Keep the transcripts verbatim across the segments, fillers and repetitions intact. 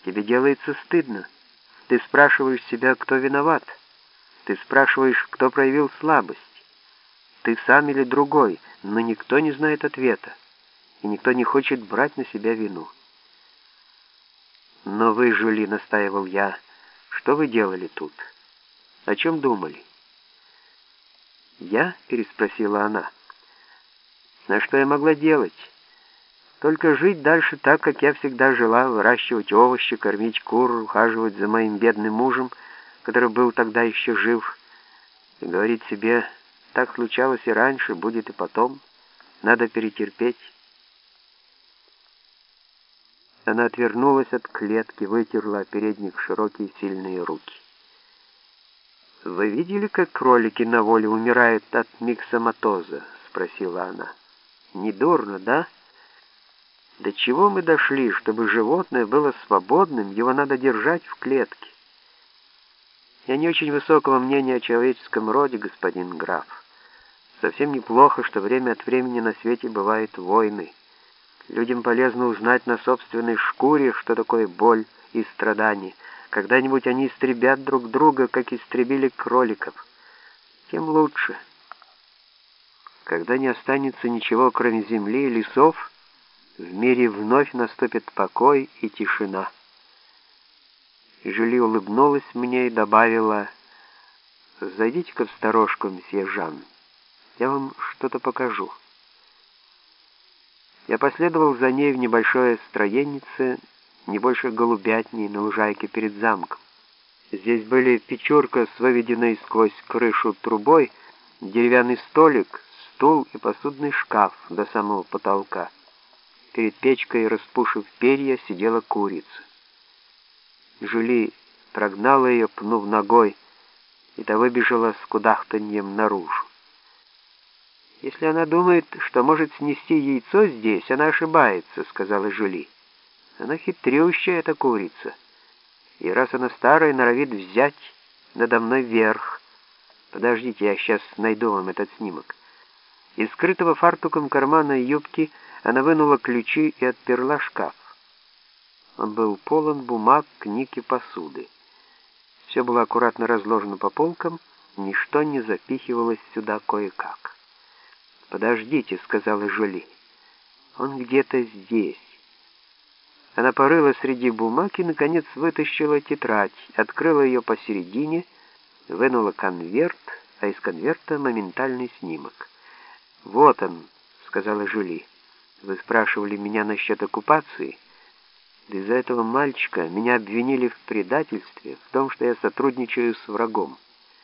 Тебе делается стыдно. Ты спрашиваешь себя, кто виноват. Ты спрашиваешь, кто проявил слабость. Ты сам или другой, но никто не знает ответа, и никто не хочет брать на себя вину. «Но вы, Жюли, — настаивал я, — что вы делали тут? О чем думали?» «Я?» — переспросила она. «На что я могла делать? Только жить дальше так, как я всегда жила, выращивать овощи, кормить кур, ухаживать за моим бедным мужем, который был тогда еще жив, и говорить себе: так случалось и раньше, будет и потом, надо перетерпеть». Она отвернулась от клетки, вытерла о передник широкие сильные руки. «Вы видели, как кролики на воле умирают от миксоматоза?» — спросила она. «Недурно, да? До чего мы дошли? Чтобы животное было свободным, его надо держать в клетке. Я не очень высокого мнения о человеческом роде, господин граф. Совсем неплохо, что время от времени на свете бывают войны. Людям полезно узнать на собственной шкуре, что такое боль и страдания. Когда-нибудь они истребят друг друга, как истребили кроликов. Тем лучше. Когда не останется ничего, кроме земли и лесов, в мире вновь наступит покой и тишина». Жюли улыбнулась мне и добавила: «Зайдите-ка в сторожку, мсье Жан. Я вам что-то покажу». Я последовал за ней в небольшое строенице, не больше голубятни, на лужайке перед замком. Здесь были печурка с выведенной сквозь крышу трубой, деревянный столик, стул и посудный шкаф до самого потолка. Перед печкой, распушив перья, сидела курица. Жюли прогнала ее, пнув ногой, и та выбежала с кудахтаньем наружу. «Если она думает, что может снести яйцо здесь, она ошибается», — сказала Жюли. «Она хитрющая, эта курица. И раз она старая, норовит взять надо мной верх. Подождите, я сейчас найду вам этот снимок». Из скрытого фартуком кармана юбки она вынула ключи и отперла шкаф. Он был полон бумаг, книг и посуды. Все было аккуратно разложено по полкам, ничто не запихивалось сюда кое-как. «Подождите», — сказала Жюли. «Он где-то здесь». Она порыла среди бумаг и, наконец, вытащила тетрадь, открыла ее посередине, вынула конверт, а из конверта моментальный снимок. «Вот он», — сказала Жюли. «Вы спрашивали меня насчет оккупации. Из-за этого мальчика меня обвинили в предательстве, в том, что я сотрудничаю с врагом».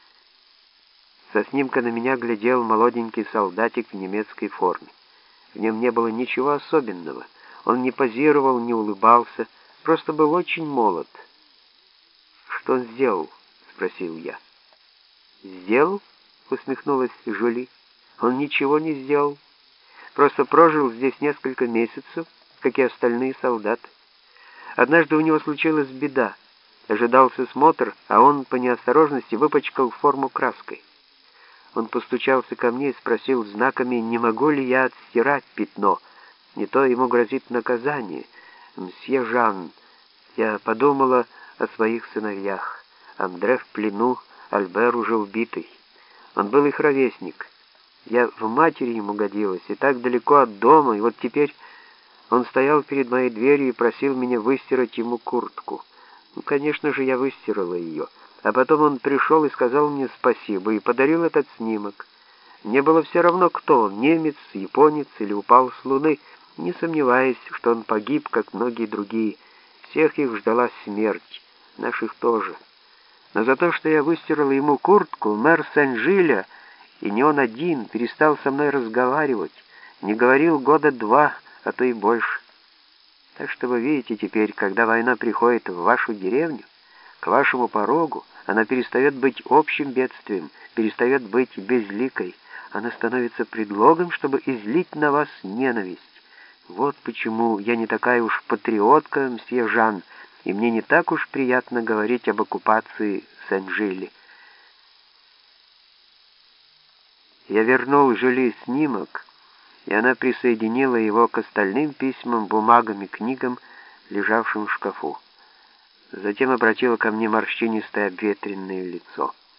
Со снимка на меня глядел молоденький солдатик в немецкой форме. В нем не было ничего особенного. Он не позировал, не улыбался, просто был очень молод. «Что он сделал?» — спросил я. «Сделал?» — усмехнулась Жюли. «Он ничего не сделал. Просто прожил здесь несколько месяцев, как и остальные солдаты. Однажды у него случилась беда. Ожидался смотр, а он по неосторожности выпачкал форму краской. Он постучался ко мне и спросил знаками, не могу ли я отстирать пятно. Не то ему грозит наказание. Мсье Жан, я подумала о своих сыновьях. Андре в плену, Альбер уже убитый. Он был их ровесник. Я в матери ему годилась, и так далеко от дома, и вот теперь он стоял перед моей дверью и просил меня выстирать ему куртку. Ну, конечно же, я выстирала ее. А потом он пришел и сказал мне спасибо, и подарил этот снимок. Мне было все равно, кто он, немец, японец или упал с луны, не сомневаясь, что он погиб, как многие другие. Всех их ждала смерть, наших тоже. Но за то, что я выстирала ему куртку, мэр Сен-Жиля, и не он один, перестал со мной разговаривать, не говорил года два, а то и больше. Так что вы видите теперь, когда война приходит в вашу деревню, к вашему порогу, она перестает быть общим бедствием, перестает быть безликой. Она становится предлогом, чтобы излить на вас ненависть. Вот почему я не такая уж патриотка, мсье Жан, и мне не так уж приятно говорить об оккупации Сен-Жили. Я вернул Жюли снимок, и она присоединила его к остальным письмам, бумагам и книгам, лежавшим в шкафу. Затем обратила ко мне морщинистое обветренное лицо.